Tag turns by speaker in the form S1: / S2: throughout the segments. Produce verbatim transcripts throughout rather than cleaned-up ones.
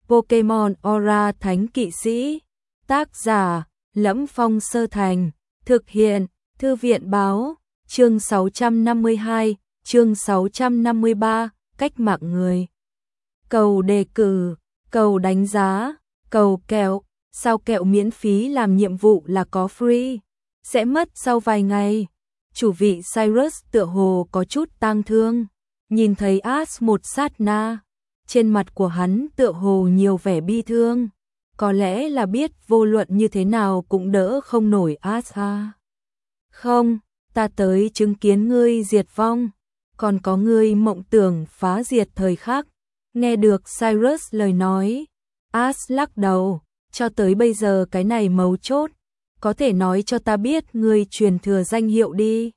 S1: Pokemon Aura Thánh Kỵ Sĩ. Tác giả: Lẫm Phong Sơ Thành. Thực hiện: Thư viện báo. Chương sáu trăm năm mươi hai, chương sáu trăm năm mươi ba, cách mạng người. Cầu đề cử, cầu đánh giá, cầu kẹo. Sao kẹo miễn phí làm nhiệm vụ là có free? Sẽ mất sau vài ngày. Chủ vị Cyrus tựa hồ có chút tang thương. Nhìn thấy Ash một sát na, trên mặt của hắn tựa hồ nhiều vẻ bi thương. Có lẽ là biết vô luận như thế nào cũng đỡ không nổi Ash à. Không, ta tới chứng kiến ngươi diệt vong, còn có ngươi mộng tưởng phá diệt thời khắc. Nghe được Cyrus lời nói, Ash lắc đầu, cho tới bây giờ cái này mấu chốt, có thể nói cho ta biết ngươi truyền thừa danh hiệu đi.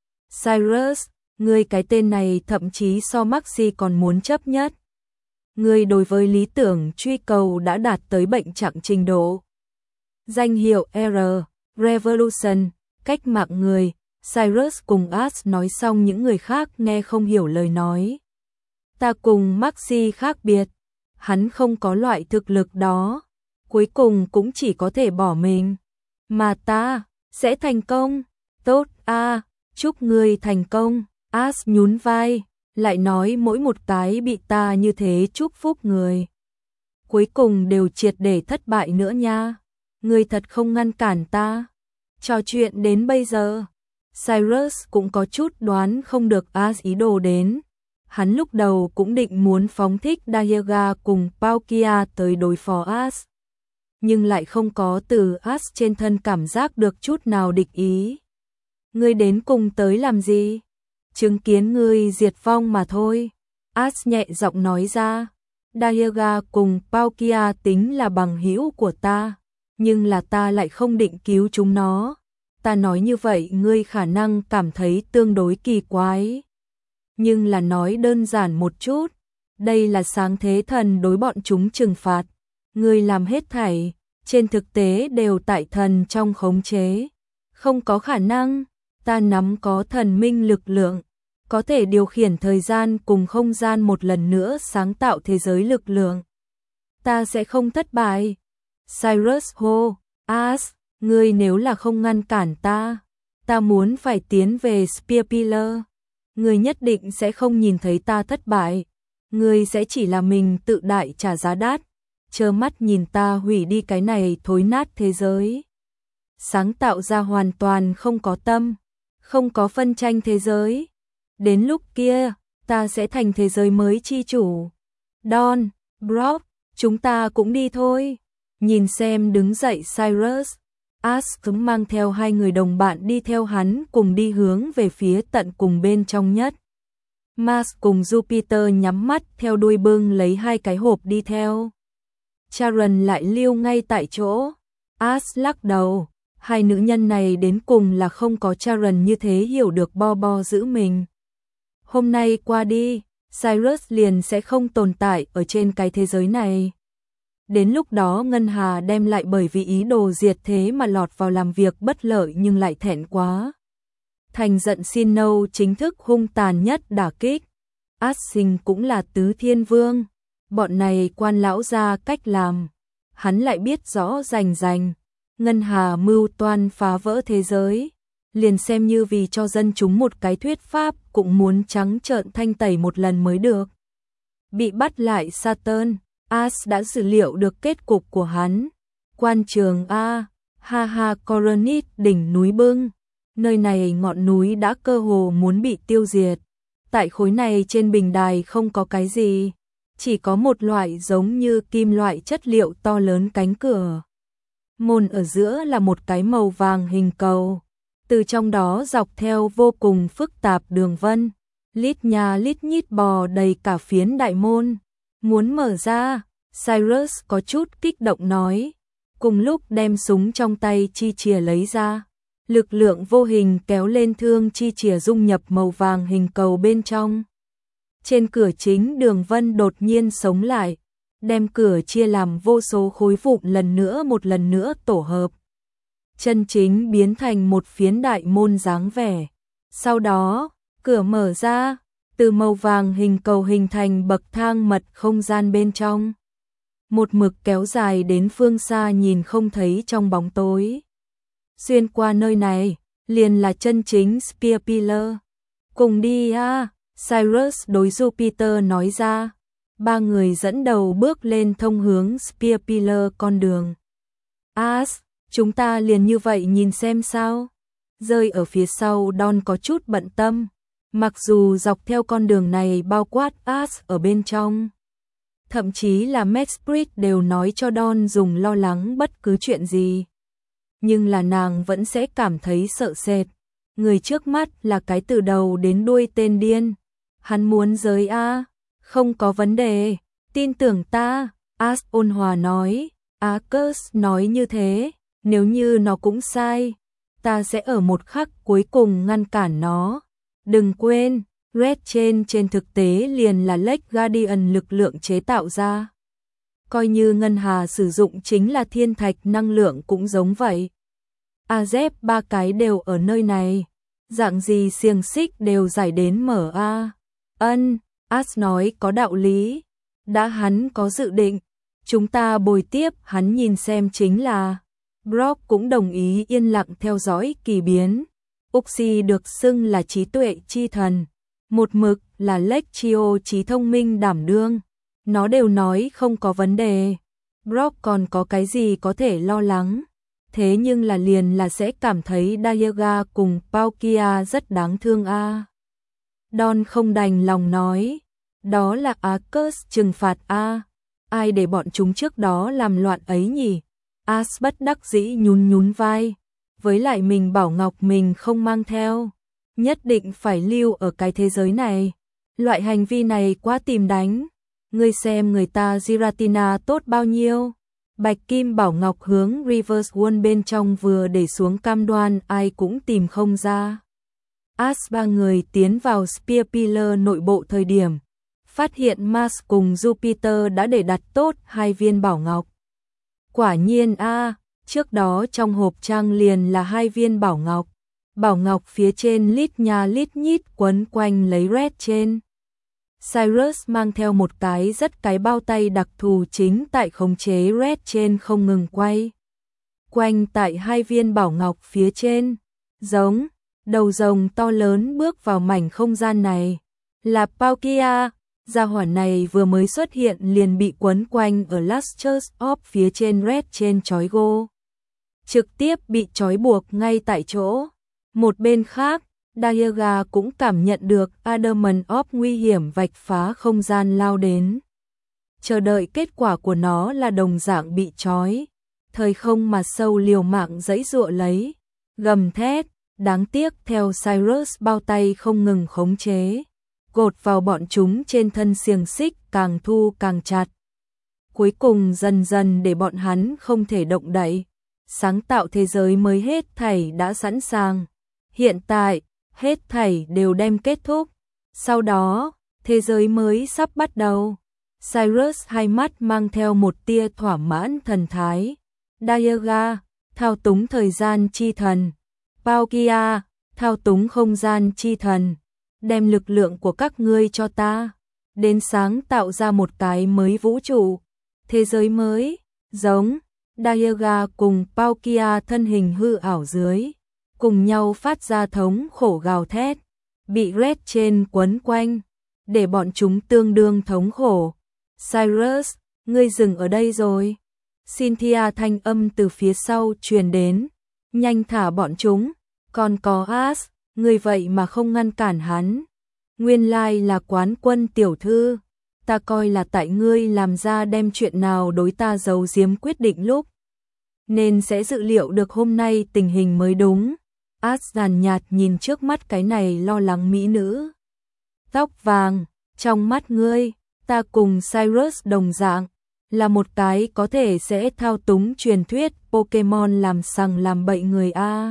S1: Cyrus, ngươi cái tên này thậm chí so Maxi còn muốn chấp nhất. Ngươi đối với lý tưởng truy cầu đã đạt tới bệnh trạng trình độ. Danh hiệu R, Revolution, cách mạng người. Cyrus cùng Ash nói xong, những người khác nghe không hiểu lời nói. Ta cùng Maxi khác biệt, hắn không có loại thực lực đó, cuối cùng cũng chỉ có thể bỏ mình. Mà ta sẽ thành công. Tốt a, à, chúc ngươi thành công. Ash nhún vai, lại nói mỗi một cái bị ta như thế chúc phúc người, cuối cùng đều triệt để thất bại nữa nha. Ngươi thật không ngăn cản ta. Trò chuyện đến bây giờ, Cyrus cũng có chút đoán không được Ash ý đồ đến. Hắn lúc đầu cũng định muốn phóng thích Dialga cùng Palkia tới đối phó Ash, nhưng lại không có từ Ash trên thân cảm giác được chút nào địch ý. Ngươi đến cùng tới làm gì? Chứng kiến ngươi diệt vong mà thôi. Ash nhẹ giọng nói ra. Dialga cùng Palkia tính là bằng hữu của ta, nhưng là ta lại không định cứu chúng nó. Ta nói như vậy ngươi khả năng cảm thấy tương đối kỳ quái, nhưng là nói đơn giản một chút, đây là sáng thế thần đối bọn chúng trừng phạt. Ngươi làm hết thảy, trên thực tế đều tại thần trong khống chế. Không có khả năng. Ta nắm có thần minh lực lượng, có thể điều khiển thời gian cùng không gian một lần nữa sáng tạo thế giới lực lượng. Ta sẽ không thất bại. Cyrus hô, Ash, ngươi nếu là không ngăn cản ta, ta muốn phải tiến về Spear Pillar. Ngươi nhất định sẽ không nhìn thấy ta thất bại. Ngươi sẽ chỉ là mình tự đại trả giá đắt, trơ mắt nhìn ta hủy đi cái này thối nát thế giới, sáng tạo ra hoàn toàn không có tâm, không có phân tranh thế giới. Đến lúc kia, ta sẽ thành thế giới mới chi chủ. Don, Brock, chúng ta cũng đi thôi. Nhìn xem đứng dậy Cyrus, Ash cũng mang theo hai người đồng bạn đi theo hắn cùng đi hướng về phía tận cùng bên trong nhất. Mars cùng Jupiter nhắm mắt theo đuôi bưng lấy hai cái hộp đi theo. Charon lại lưu ngay tại chỗ. Ash lắc đầu. Hai nữ nhân này đến cùng là không có Charon như thế hiểu được bo bo giữ mình. Hôm nay qua đi, Cyrus liền sẽ không tồn tại ở trên cái thế giới này. Đến lúc đó Ngân Hà đem lại bởi vì ý đồ diệt thế mà lọt vào làm việc bất lợi nhưng lại thẹn quá thành giận xin nâu chính thức hung tàn nhất đả kích. Ash Sinh cũng là tứ thiên vương. Bọn này quan lão ra cách làm, hắn lại biết rõ rành rành. Ngân Hà mưu toan phá vỡ thế giới, liền xem như vì cho dân chúng một cái thuyết pháp cũng muốn trắng trợn thanh tẩy một lần mới được. Bị bắt lại Saturn, Ash đã dự liệu được kết cục của hắn. Quan trường A, ha ha Coronit đỉnh núi bưng. Nơi này ngọn núi đã cơ hồ muốn bị tiêu diệt. Tại khối này trên bình đài không có cái gì, chỉ có một loại giống như kim loại chất liệu to lớn cánh cửa. Môn ở giữa là một cái màu vàng hình cầu, từ trong đó dọc theo vô cùng phức tạp đường vân, lít nhà lít nhít bò đầy cả phiến đại môn. Muốn mở ra, Cyrus có chút kích động nói, cùng lúc đem súng trong tay chi chìa lấy ra. Lực lượng vô hình kéo lên thương chi chìa dung nhập màu vàng hình cầu bên trong. Trên cửa chính đường vân đột nhiên sống lại, đem cửa chia làm vô số khối vụn lần nữa một lần nữa tổ hợp. Chân chính biến thành một phiến đại môn dáng vẻ. Sau đó, cửa mở ra, từ màu vàng hình cầu hình thành bậc thang mật không gian bên trong. một mực kéo dài đến phương xa nhìn không thấy trong bóng tối. Xuyên qua nơi này, liền là chân chính Spear Pillar. Cùng đi a, Cyrus đối Jupiter nói ra. Ba người dẫn đầu bước lên thông hướng Spear Pillar con đường. As, chúng ta liền như vậy nhìn xem sao. Rơi ở phía sau Don có chút bận tâm. Mặc dù dọc theo con đường này bao quát As ở bên trong. Thậm chí là Medsprit đều nói cho Don dùng lo lắng bất cứ chuyện gì. Nhưng là nàng vẫn sẽ cảm thấy sợ sệt. Người trước mắt là cái từ đầu đến đuôi tên điên. Hắn muốn giới A, không có vấn đề, tin tưởng ta, As ôn hòa nói. Arcus nói như thế, nếu như nó cũng sai, ta sẽ ở một khắc cuối cùng ngăn cản nó. Đừng quên, Red Chain trên thực tế liền là Lake Guardian lực lượng chế tạo ra. Coi như Ngân Hà sử dụng chính là thiên thạch năng lượng cũng giống vậy. Azep ba cái đều ở nơi này. Dạng gì xiềng xích đều giải đến mở a. Ân, As nói có đạo lý. Đã hắn có dự định, chúng ta bồi tiếp hắn nhìn xem chính là. Brock cũng đồng ý yên lặng theo dõi kỳ biến. Uxie được xưng là trí tuệ chi thần. Một mực là Lectio trí thông minh đảm đương. Nó đều nói không có vấn đề. Brock còn có cái gì có thể lo lắng. Thế nhưng là liền là sẽ cảm thấy Diaga cùng Palkia rất đáng thương a. À. Don không đành lòng nói. Đó là Arcus trừng phạt a. À. Ai để bọn chúng trước đó làm loạn ấy nhỉ? As bất đắc dĩ nhún nhún vai. Với lại mình bảo Ngọc mình không mang theo. Nhất định phải lưu ở cái thế giới này. Loại hành vi này quá tìm đánh. Ngươi xem người ta Giratina tốt bao nhiêu. Bạch Kim Bảo Ngọc hướng Reverse World bên trong vừa để xuống cam đoan ai cũng tìm không ra. As ba người tiến vào Spear Pillar nội bộ thời điểm. Phát hiện Mars cùng Jupiter đã để đặt tốt hai viên Bảo Ngọc. Quả nhiên a, à, trước đó trong hộp trang liền là hai viên Bảo Ngọc. Bảo Ngọc phía trên lít nha lít nhít quấn quanh lấy Red trên. Cyrus mang theo một cái rất cái bao tay đặc thù chính tại khống chế Red trên không ngừng quay. Quanh tại hai viên Bảo Ngọc phía trên. Giống, đầu rồng to lớn bước vào mảnh không gian này. Là Palkia, gia hỏa này vừa mới xuất hiện liền bị quấn quanh ở Lustrous Orb phía trên Red trên chói gô. Trực tiếp bị trói buộc ngay tại chỗ. Một bên khác, Diaga cũng cảm nhận được Adamant Orb nguy hiểm vạch phá không gian lao đến. Chờ đợi kết quả của nó là đồng dạng bị trói. Thời không mà sâu liều mạng giãy giụa lấy. Gầm thét, đáng tiếc theo Cyrus bao tay không ngừng khống chế. Gột vào bọn chúng trên thân xiềng xích càng thu càng chặt. Cuối cùng dần dần để bọn hắn không thể động đậy. Sáng tạo thế giới mới hết thảy đã sẵn sàng. Hiện tại, hết thảy đều đem kết thúc. Sau đó, thế giới mới sắp bắt đầu. Cyrus hai mắt mang theo một tia thỏa mãn thần thái. Diaga, thao túng thời gian chi thần. Palkia, thao túng không gian chi thần. Đem lực lượng của các ngươi cho ta. Đến sáng tạo ra một cái mới vũ trụ. Thế giới mới, giống. Diaga cùng Palkia thân hình hư ảo dưới. Cùng nhau phát ra thống khổ gào thét. Bị Red trên quấn quanh. Để bọn chúng tương đương thống khổ. Cyrus, ngươi dừng ở đây rồi. Cynthia thanh âm từ phía sau truyền đến. Nhanh thả bọn chúng. Còn có As, ngươi vậy mà không ngăn cản hắn. Nguyên lai là quán quân tiểu thư. Ta coi là tại ngươi làm ra đem chuyện nào đối ta giấu giếm quyết định lúc. Nên sẽ dự liệu được hôm nay tình hình mới đúng. As nhàn nhạt nhìn trước mắt cái này lo lắng mỹ nữ. Tóc vàng, trong mắt ngươi, ta cùng Cyrus đồng dạng. Là một cái có thể sẽ thao túng truyền thuyết Pokemon làm sằng làm bậy người a.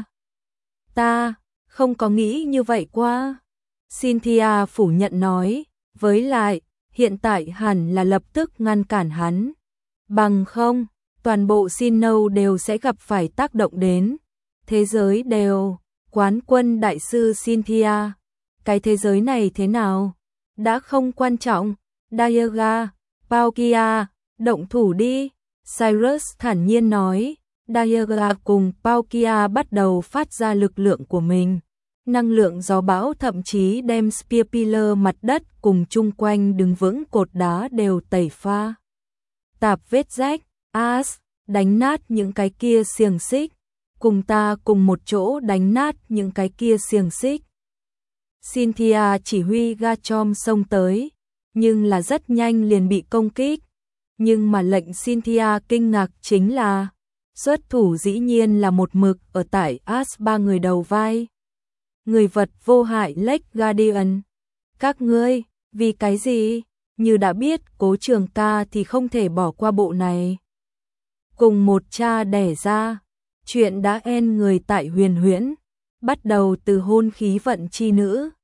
S1: Ta không có nghĩ như vậy qua. Cynthia phủ nhận nói, với lại, hiện tại hẳn là lập tức ngăn cản hắn. Bằng không, toàn bộ Sinnoh đều sẽ gặp phải tác động đến. Thế giới đều, quán quân đại sư Cynthia. Cái thế giới này thế nào? Đã không quan trọng. Diaga, Palkia, Động thủ đi, Cyrus thản nhiên nói. Diaga cùng Palkia bắt đầu phát ra lực lượng của mình. Năng lượng gió bão thậm chí đem Spear Pillar mặt đất cùng chung quanh đứng vững cột đá đều tẩy pha. Tạp vết rách, As, đánh nát những cái kia xiềng xích. Cùng ta cùng một chỗ đánh nát những cái kia xiềng xích. Cynthia chỉ huy Garchomp xông tới, nhưng là rất nhanh liền bị công kích. Nhưng mà lệnh Cynthia kinh ngạc chính là xuất thủ dĩ nhiên là một mực ở tại As ba người đầu vai. Người vật vô hại Lake Guardian. Các ngươi, vì cái gì? Như đã biết Cố Trường Ca thì không thể bỏ qua bộ này. Cùng một cha đẻ ra, chuyện đã en người tại Huyền Huyễn, bắt đầu từ hôn khí vận chi nữ,